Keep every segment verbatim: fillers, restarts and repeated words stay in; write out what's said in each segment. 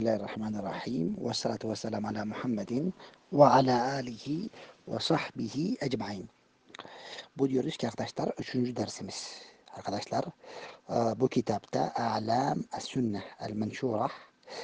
Bismillahirrahmanirrahim. Ve salatu ve selamu ala Muhammedin ve ala alihi ve sahbihi ecmain. Bu diyoruz ki arkadaşlar üçüncü dersimiz. Arkadaşlar e, bu kitapta A'lam es-Sünneh el-Menşurah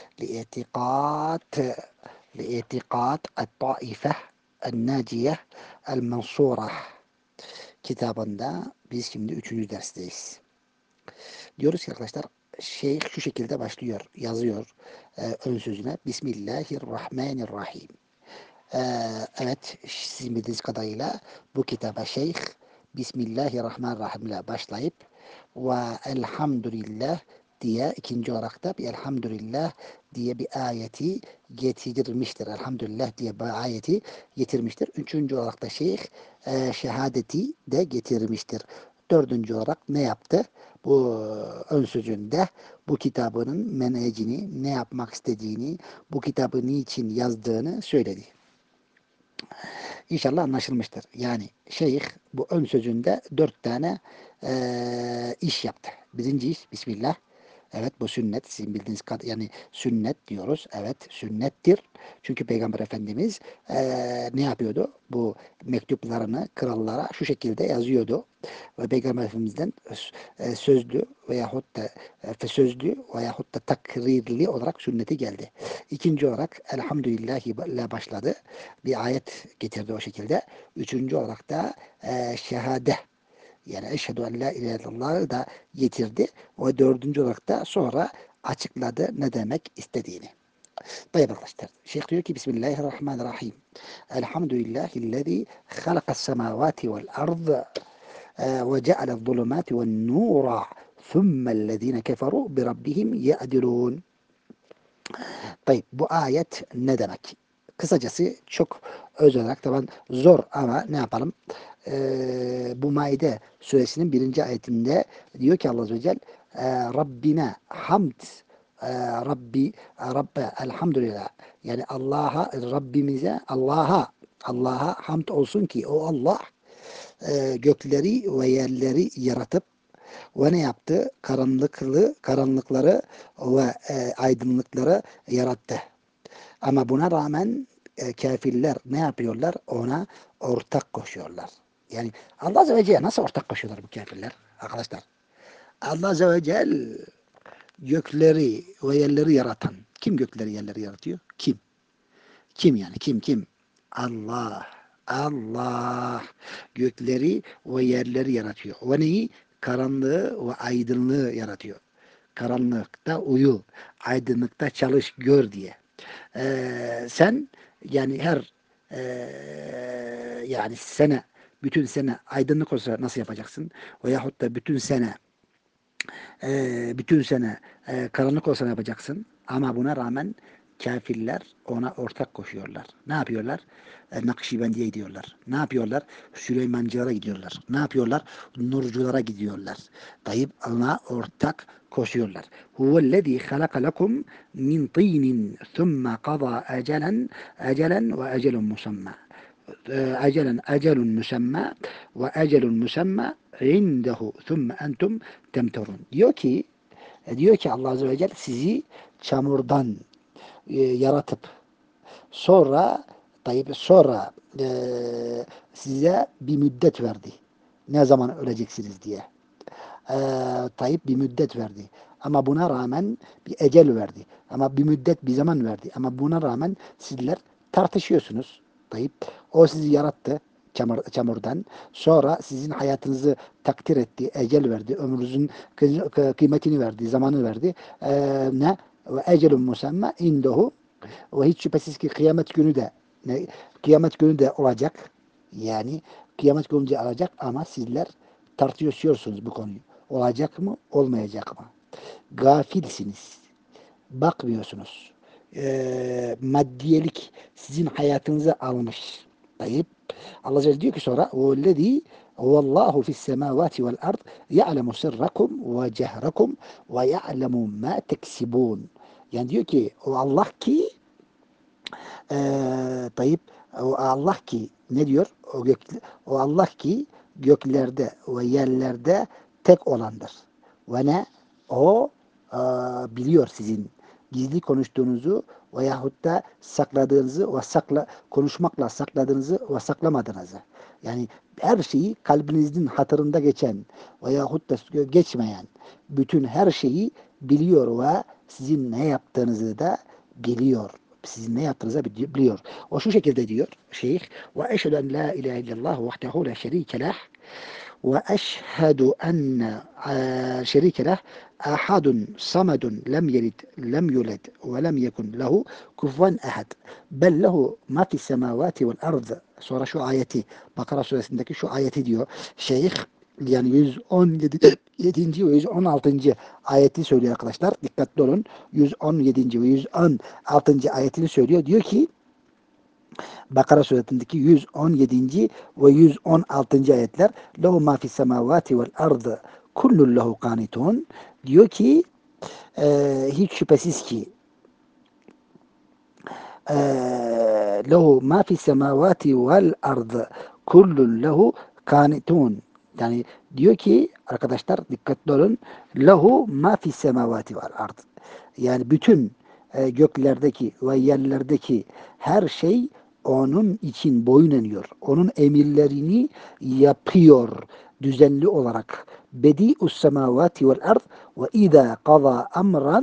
li'itiqat li'itiqat et-Taifeh el-Naciye el-Mensurah kitabında biz şimdi üçüncü dersteyiz. Diyoruz ki arkadaşlar şeyh şu şekilde başlıyor, yazıyor e, ön sözüne. Bismillahirrahmanirrahim. E, evet, sizin bildiğiniz kadarıyla bu kitaba şeyh Bismillahirrahmanirrahim ile başlayıp ve elhamdülillah diye ikinci olarak da bir elhamdülillah diye bir ayeti getirmiştir. Elhamdülillah diye bir ayeti getirmiştir. Üçüncü olarak da şeyh e, şehadeti de getirmiştir. Dördüncü olarak ne yaptı? Bu ön sözünde bu kitabının menhecini, ne yapmak istediğini, bu kitabı niçin yazdığını söyledi. İnşallah anlaşılmıştır. Yani şeyh bu ön sözünde dört tane e, iş yaptı. Birinci iş Bismillah. Evet, bu sünnet. Sizin bildiğiniz kadar yani sünnet diyoruz. Evet, sünnettir. Çünkü Peygamber Efendimiz eee, ne yapıyordu? Bu mektuplarını krallara şu şekilde yazıyordu. Ve Peygamber Efendimiz'den e, sözlü veyahut da e, sözlü veyahut da takrirli olarak sünneti geldi. İkinci olarak elhamdülillah ile başladı. Bir ayet getirdi o şekilde. Üçüncü olarak da e, şehade, yani eşhedü en la ilahe illallah da getirdi. O dördüncü olarak da sonra açıkladı ne demek istediğini. Tayyip arkadaşlar. Şeyh diyor ki Bismillahirrahmanirrahim. Elhamdülillahillezî halakas semâvâti vel ard ve ceale'z zulumâti ven nûra thummellezîne keferû bi rabbihim ye'dilûn. Tayyip bu ayet ne demek? Kısacası çok öz olarak taban zor ama ne yapalım? Ee, bu Maide suresinin birinci ayetinde diyor ki Allah Azze ve Celle e, Rabbine hamd e, Rabbi Rabbe elhamdülillah, yani Allah'a, Rabbimize, Allah'a Allah'a hamd olsun ki o Allah e, gökleri ve yerleri yaratıp ve ne yaptı? Karanlıklı, karanlıkları ve e, aydınlıkları yarattı. Ama buna rağmen e, kafirler ne yapıyorlar? Ona ortak koşuyorlar. Yani Allah Azze ve Celle nasıl ortak koşuyorlar bu kafirler? Arkadaşlar, Allah Azze ve Celle gökleri ve yerleri yaratan. Kim gökleri yerleri yaratıyor? Kim? Kim yani? Kim kim? Allah. Allah gökleri ve yerleri yaratıyor. Ve neyi? Karanlığı ve aydınlığı yaratıyor. Karanlıkta uyu, aydınlıkta çalış, gör diye. Ee, sen yani her ee, yani sene, bütün sene aydınlık olsa nasıl yapacaksın? Veyahut da bütün sene ee, bütün sene ee, karanlık olsa ne yapacaksın? Ama buna rağmen kafirler ona ortak koşuyorlar. Ne yapıyorlar? E, Nakşibendiye gidiyorlar. Ne yapıyorlar? Süleymancılara gidiyorlar. Ne yapıyorlar? Nurculara gidiyorlar. Tayyip ona ortak koşuyorlar. Huvellezî halaka lekum min tînin thumme qada ecelen ecelen ve ecelun musamma. Ecelen ecelun musamma ve ecelun musamma indehu thumme entum temterun. Diyor ki diyor ki Allah Azze ve Celle sizi çamurdan e, yaratıp sonra tayyip sonra e, size bir müddet verdi. Ne zaman öleceksiniz diye. E, tayyip bir müddet verdi. Ama buna rağmen bir ecel verdi. Ama bir müddet bir zaman verdi. Ama buna rağmen sizler tartışıyorsunuz. Tayyip o sizi yarattı çamur, çamurdan. Sonra sizin hayatınızı takdir etti, ecel verdi, ömrünüzün kıymetini verdi, zamanı verdi. E, ne? Ve ecelun musamma indehu, ve hiç şüphesiz ki kıyamet günü de ne, kıyamet günü de olacak. Yani kıyamet günü de olacak ama sizler tartışıyorsunuz bu konuyu. Olacak mı, olmayacak mı? Gafilsiniz. Bakmıyorsunuz. Ee, maddiyelik sizin hayatınızı almış. Tayyip. Allah Celle diyor ki sonra وَالَّذ۪ي وَاللّٰهُ فِي السَّمَاوَاتِ وَالْأَرْضِ يَعْلَمُ سِرَّكُمْ وَجَهْرَكُمْ وَيَعْلَمُ مَا تَكْسِبُونَ. Yani diyor ki o Allah ki ee, Tayyip o Allah ki ne diyor? O, gök, o Allah ki göklerde ve yerlerde tek olandır. Ve ne? O e, biliyor sizin gizli konuştuğunuzu veyahut da sakladığınızı ve sakla, konuşmakla sakladığınızı ve saklamadığınızı. Yani her şeyi kalbinizin hatırında geçen veyahut da geçmeyen bütün her şeyi biliyor ve sizin ne yaptığınızı da biliyor. Sizin ne yaptığınızı biliyor. O şu şekilde diyor şeyh: ve eşhedü en la ilahe illallah vahdehu la şerike leh ve eşhedü enne şerike leh ahadun samadun lem yelid lem yulad ve lem yekun lehu kufuven ehad bel lehu ma fis semavati vel ard. Sonra şu ayeti, Bakara suresindeki şu ayeti diyor şeyh, yani yüz on yedinci ve yüz on altıncı ayeti söylüyor arkadaşlar. Dikkatli olun. yüz on yedinci ve yüz on altıncı ayetini söylüyor. Diyor ki Bakara suresindeki yüz on yedinci ve yüz on altıncı ayetler: "Lehu ma fis semavati vel ardı kullun lehu kanitun." Diyor ki e, hiç şüphesiz ki lehu ma fis semavati vel ardı kullun lehu kanitun. Yani diyor ki arkadaşlar dikkatli olun. Lehu ma fis semavati vel ardı. Yani bütün e, göklerdeki ve yerlerdeki her şey onun için boyun eğiyor. Onun emirlerini yapıyor düzenli olarak. Bedi'us semavati vel ard ve izâ qada amran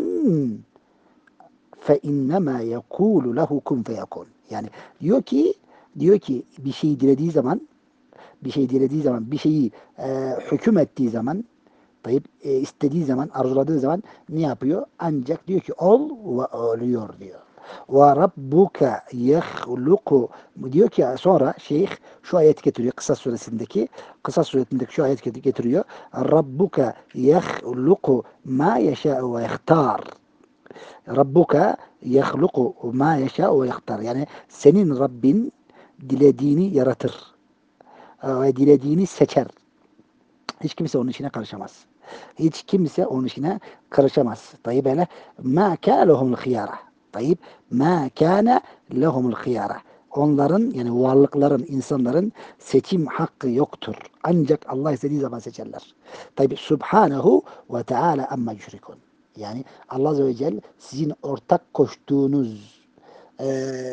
fe innema yekulu lehu kun feyekun. Yani diyor ki diyor ki bir şey dilediği zaman bir şey dilediği zaman bir şeyi e, hüküm ettiği zaman, tayyip, e, istediği zaman, arzuladığı zaman ne yapıyor? Ancak diyor ki ol ve oluyor diyor. Ve rabbuke yehluku, diyor ki sonra şeyh şu ayet getiriyor Kısas suresindeki Kısas suresindeki şu ayet getiriyor. Rabbuke yehluku ma yeşâ'u ve yehtar. Rabbuka yahluku ma yeşâ ve yahtar. Yani senin Rabbin dilediğini yaratır ve dilediğini seçer. Hiç kimse onun işine karışamaz. Hiç kimse onun işine karışamaz. Tayyip öyle. Ma kâne lehumul khiyara. Tayyip. Ma kâne lehumul khiyara. Onların, yani varlıkların, insanların seçim hakkı yoktur. Ancak Allah istediği zaman seçerler. Tayyip. Subhanehu ve Teala amma yüşrikun. Yani Allah Azze ve Celle sizin ortak koştuğunuz e,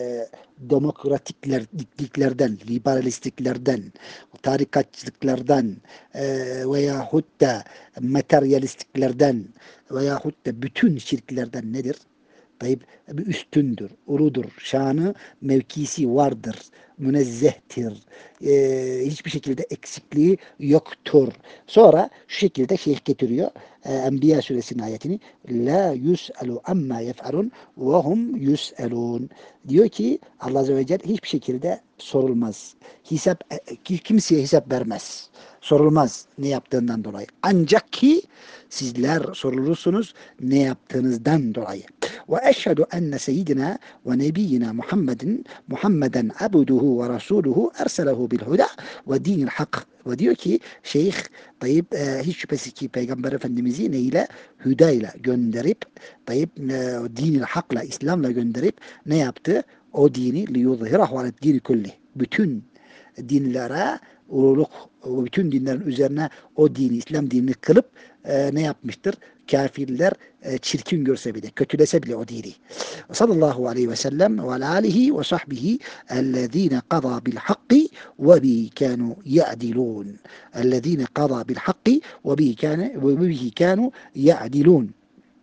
demokratiklerden, liberalistliklerden, tarikatçılıklardan e, veyahut da materyalistliklerden veyahut da bütün şirklerden nedir? Tayyip bir üstündür, uludur, şanı, mevkisi vardır, münezzehtir, ee, hiçbir şekilde eksikliği yoktur. Sonra şu şekilde şeyh getiriyor e, Enbiya suresinin ayetini: La yus'alu amma yef'alun ve hum yus'alun. Diyor ki Allah Azze ve Celle hiçbir şekilde sorulmaz. Hesap, kimseye hesap vermez. Sorulmaz ne yaptığından dolayı. Ancak ki sizler sorulursunuz ne yaptığınızdan dolayı. Ve eşhedü enne seyyidina ve nebiyyina Muhammedin Muhammeden abduhu ve rasuluhu erselehu bil huda ve dinil hak. Ve diyor ki şeyh tayyip e, hiç şüphesiz ki Peygamber Efendimiz'i neyle? Hüdayla gönderip tayyip e, dinil hakla, İslam'la gönderip ne yaptı? O dini liyuzhirahu alet dini kulli. Bütün dinlere ululuk, bütün dinlerin üzerine o dini, İslam dinini kılıp e, ne yapmıştır? Kafirler e, çirkin görse bile, kötülese bile o dini. Sallallahu aleyhi ve sellem ve alihi ve sahbihi ellezine qada bil hakki ve bihi kanu ya'dilun. Ellezine qada bil hakki ve bihi kanu ve bihi kanu ya'dilun.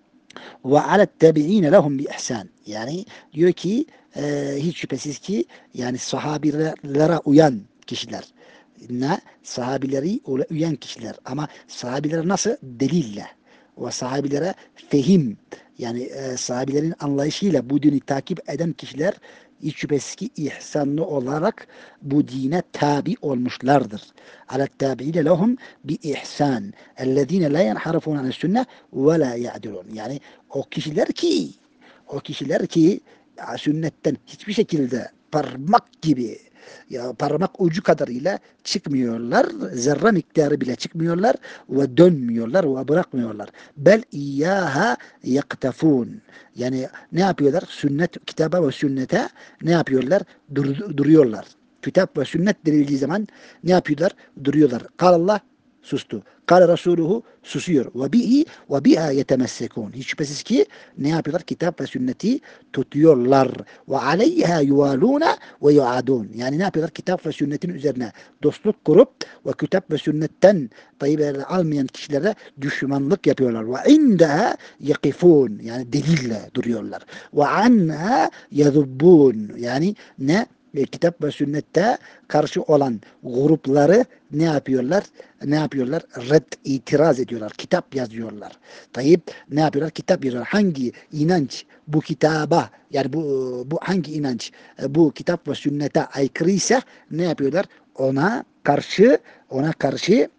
Ve alet tabi'ine lehum bi ihsan. Yani diyor ki e, hiç şüphesiz ki yani sahabilere uyan kişiler, ne sahabileri uyan kişiler, ama sahabilere nasıl? Delille ve sahabilere fehim, yani e, sahabilerin anlayışıyla bu dini takip eden kişiler hiç şüphesiz ki ihsanlı olarak bu dine tabi olmuşlardır. Alet tabi'ine lehum bi ihsan. Ellezine la yenharifun anis sünne ve la ya'dilun. Yani o kişiler ki o kişiler ki ya, sünnetten hiçbir şekilde parmak gibi, ya parmak ucu kadarıyla çıkmıyorlar. Zerre miktarı bile çıkmıyorlar ve dönmüyorlar ve bırakmıyorlar. Bel iyyaha yaktafun. Yani ne yapıyorlar? Sünnet, kitaba ve sünnete ne yapıyorlar? Dur, duruyorlar. Kitap ve sünnet denildiği zaman ne yapıyorlar? Duruyorlar. Kal Allah, sustu. Kale Resuluhu susuyor. Ve bihi ve biha yetemessekun. Hiç şüphesiz ki ne yapıyorlar? Kitap ve sünneti tutuyorlar. Ve aleyha yuvaluna ve yuadun. Yani ne yapıyorlar? Kitap ve sünnetin üzerine dostluk kurup ve kitap ve sünnetten tayyip almayan kişilere düşmanlık yapıyorlar. Ve indaha yakifun. Yani delille duruyorlar. Ve anha yazubbun. Yani ne? E, kitap ve sünnette karşı olan grupları ne yapıyorlar? Ne yapıyorlar? Red, itiraz ediyorlar. Kitap yazıyorlar. Tayyip ne yapıyorlar? Kitap yazıyorlar. Hangi inanç bu kitaba, yani bu bu hangi inanç e, bu kitap ve sünnete aykırıysa ne yapıyorlar? Ona karşı ona karşı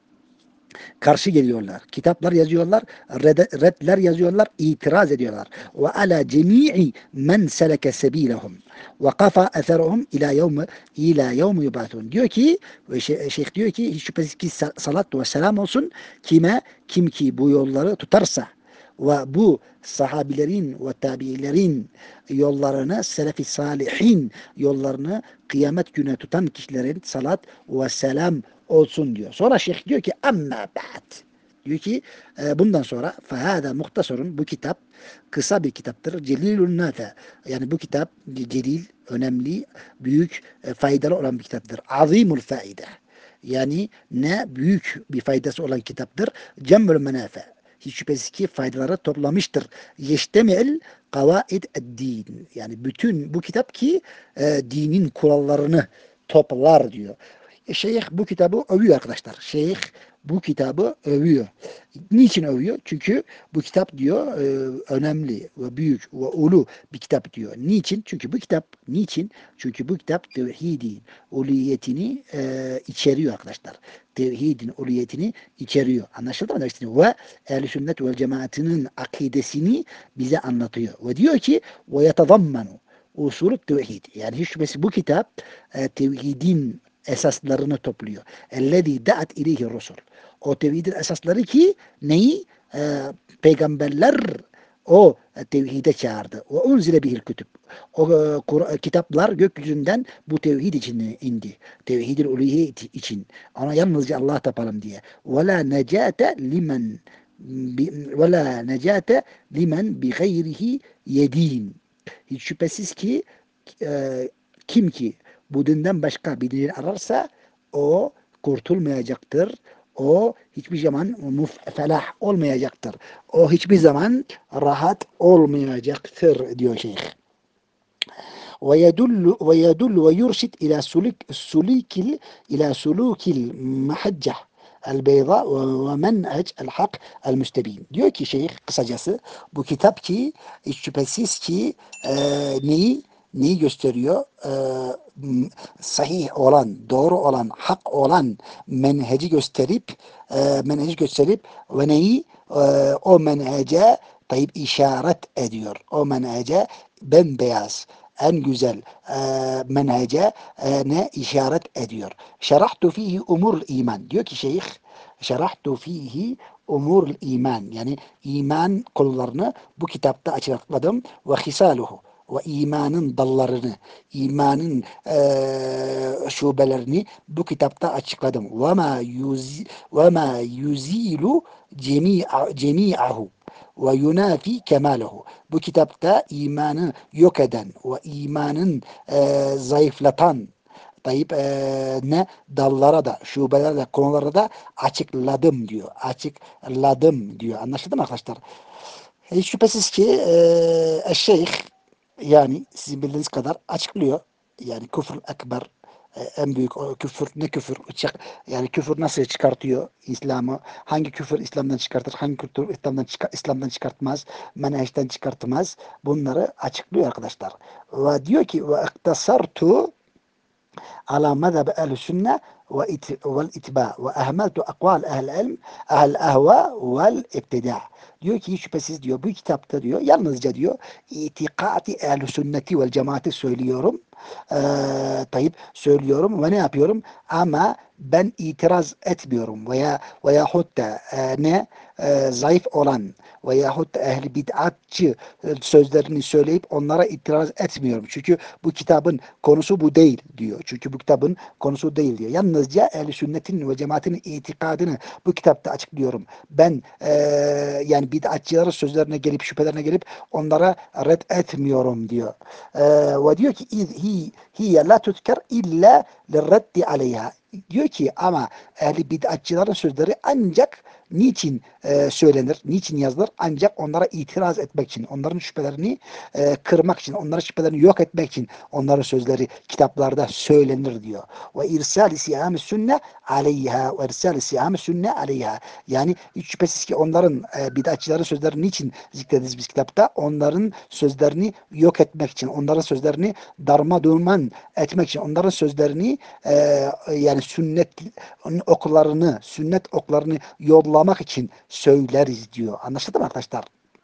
karşı geliyorlar. Kitaplar yazıyorlar, red, redler yazıyorlar, itiraz ediyorlar. Ve ala cemii men seleke sebilehum ve kafa eseruhum ila yevmi ila yevmi yubatun. Diyor ki, ve şeyh diyor ki, hiç şüphesiz ki salat ve selam olsun kime, kim ki bu yolları tutarsa ve bu sahabilerin ve tabiilerin yollarını, selefi salihin yollarını kıyamet günü tutan kişilerin salat ve selam olsun diyor. Sonra şeyh diyor ki amma ba'd. Diyor ki e, bundan sonra fehâdâ muhtasarun, bu kitap kısa bir kitaptır. Celilun nafe. Yani bu kitap celil, önemli, büyük, e, faydalı olan bir kitaptır. Azimul faide. Yani ne büyük bir faydası olan kitaptır. Cemmül menafe. Hiç şüphesiz ki faydaları toplamıştır. Yeştemil kavaid din. Yani bütün bu kitap ki e, dinin kurallarını toplar diyor. E, Şeyh bu kitabı övüyor arkadaşlar. Şeyh bu kitabı övüyor. Niçin övüyor? Çünkü bu kitap diyor e, önemli ve büyük ve ulu bir kitap diyor. Niçin? Çünkü bu kitap niçin? Çünkü bu kitap tevhidin uliyetini e, içeriyor arkadaşlar. Tevhidin uliyetini içeriyor. Anlaşıldı mı demek istediğim? Ve ehl-i sünnet vel cemaatinin akidesini bize anlatıyor. Ve diyor ki ve yetadammanu usulü tevhid. Yani hiç şüphesiz bu kitap e, tevhidin esaslarını topluyor. Ellezî da'at ileyhi rusul. O tevhidin esasları ki neyi? Ee, peygamberler o tevhide çağırdı. O unzile bihil kütüb. O e, kitaplar gökyüzünden bu tevhid için indi. Tevhid-i uluhiyet için. Ona yalnızca Allah tapalım diye. Ve la necate limen ve la necate limen bi gayrihi yedin. Hiç şüphesiz ki e, kim ki bu dinden başka bir din ararsa o kurtulmayacaktır. O hiçbir zaman felah olmayacaktır. O hiçbir zaman rahat olmayacaktır diyor şeyh. Ve yedullu ve yedullu ve yurşid ila suluk sulikil ila sulukil mahacce el beyza ve men'ec el hak el müstebin. Diyor ki şeyh kısacası bu kitap ki hiç şüphesiz ki e, neyi neyi gösteriyor? E, sahih olan, doğru olan, hak olan menheci gösterip e, menheci gösterip ve neyi e, o menhece tayyip işaret ediyor. O menhece bembeyaz, en güzel e, menhece e, ne işaret ediyor. Şerahtu fihi umur iman. Diyor ki şeyh, şerahtu fihi umur iman. Yani iman konularını bu kitapta açıkladım. Ve hisaluhu. Ve imanın dallarını, imanın e, şubelerini bu kitapta açıkladım. Ve ma yuzi ve ma yuzilu cemi'a cemi'ahu ve yunafi kemalahu. Bu kitapta imanı yok eden ve imanın e, zayıflatan Tayyip e, ne dallara da, şubelere de, konulara da açıkladım diyor. Açıkladım diyor. Anlaşıldı mı arkadaşlar? Hiç şüphesiz ki e, şeyh yani sizin bildiğiniz kadar açıklıyor. Yani küfür ekber e, en büyük o küfür ne küfür? Yani küfür nasıl çıkartıyor İslam'ı? Hangi küfür İslam'dan çıkartır? Hangi küfür İslam'dan, çıkar, İslam'dan çıkartmaz? Menheşten çıkartmaz? Bunları açıklıyor arkadaşlar. Ve diyor ki ve iktasartu على مذهب أهل السنة والإتباع وأهملت أقوال أهل العلم أهل الأهواء والابتداع. Diyor ki şüphesiz diyor bu kitapta diyor yalnızca diyor itikadi ehl-i sünneti vel cemaati söylüyorum. Ee, tayyip söylüyorum ve ne yapıyorum? Ama ben itiraz etmiyorum veya veyahut da e, ne e, zayıf olan veyahut da ehli bid'atçı e, sözlerini söyleyip onlara itiraz etmiyorum. Çünkü bu kitabın konusu bu değil diyor. Çünkü bu kitabın konusu değil diyor. Yalnızca ehli sünnetin ve cemaatin itikadını bu kitapta açıklıyorum. Ben e, yani bid'atçıların sözlerine gelip şüphelerine gelip onlara red etmiyorum diyor. E, ve diyor ki hi hiye la tutker illa lirreddi aleyha. Diyor ki ama ehli bid'atçıların sözleri ancak niçin e, söylenir, niçin yazılır? Ancak onlara itiraz etmek için, onların şüphelerini e, kırmak için, onların şüphelerini yok etmek için onların sözleri kitaplarda söylenir diyor. Ve irsal siyam sünne aleyha ve irsal siyam sünne aleyha. Yani hiç şüphesiz ki onların e, bid'atçıların sözleri niçin zikrederiz biz kitapta? Onların sözlerini yok etmek için, onların sözlerini darmadağın etmek için, onların sözlerini e, yani sünnet oklarını, sünnet oklarını yollamak için söyleriz diyor. Anlaşıldı mı arkadaşlar?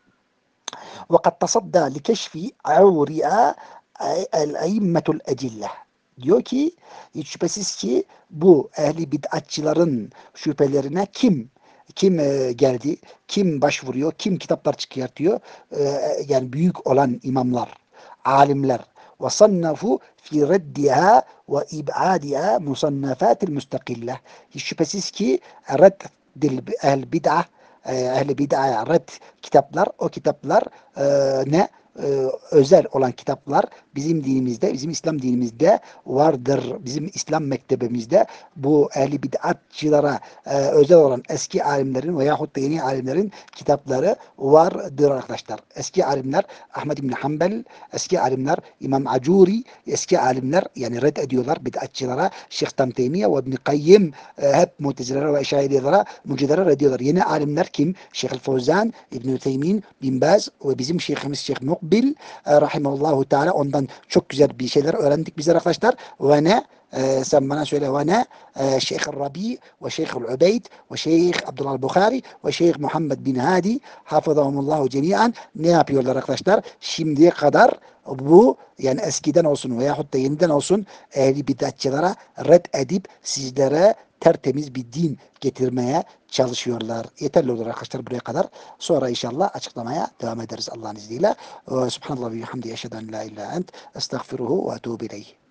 وَقَدْ تَصَدَّى لِكَشْفِ عَوْرِئَا الْاَيِّمَّةُ الْاَجِلَّةِ Diyor ki, hiç şüphesiz ki bu ehli bid'atçıların şüphelerine kim kim e, geldi, kim başvuruyor, kim kitaplar çıkartıyor, e, yani büyük olan imamlar, alimler. وَصَنَّفُوا فِي رَدِّهَا وَاِبْعَادِهَا مُصَنَّفَاتِ الْمُسْتَقِلَّةِ Hiç şüphesiz ki reddil ehl bid'ah, ehl bid'ah red kitaplar, o kitaplar e, ne? E, özel olan kitaplar bizim dinimizde, bizim İslam dinimizde vardır. Bizim İslam mektebimizde bu ehli bid'atçılara e, özel olan eski alimlerin veyahut da yeni alimlerin kitapları vardır arkadaşlar. Eski alimler Ahmed İbni Hanbel, eski alimler İmam Acuri, eski alimler yani red ediyorlar bid'atçılara. Şeyh Tam Teymiye ve İbni Kayyim e, hep Mu'tezilelere ve Eşairiyelere, Mucidelere red ediyorlar. Yeni alimler kim? Şeyh Fevzan, İbn-i Teymin, Bin Baz ve bizim şeyhimiz Şeyh Mukbil e, rahimallahu teala, ondan çok güzel bir şeyler öğrendik biz arkadaşlar. Ve ne? Ee, sen bana söyle ve ne? Ee, Şeyh Rabi ve Şeyh Ubeyd ve Şeyh Abdullah Bukhari ve Şeyh Muhammed bin Hadi hafızahumullahu cemiyen ne yapıyorlar arkadaşlar? Şimdiye kadar bu yani eskiden olsun veyahut da yeniden olsun ehli bid'atçılara red edip sizlere tertemiz bir din getirmeye çalışıyorlar. Yeterli olur arkadaşlar buraya kadar. Sonra inşallah açıklamaya devam ederiz Allah'ın izniyle. Subhanallah ve hamdi eşheden la ilahe ent estağfiruhu ve etûbü ileyh.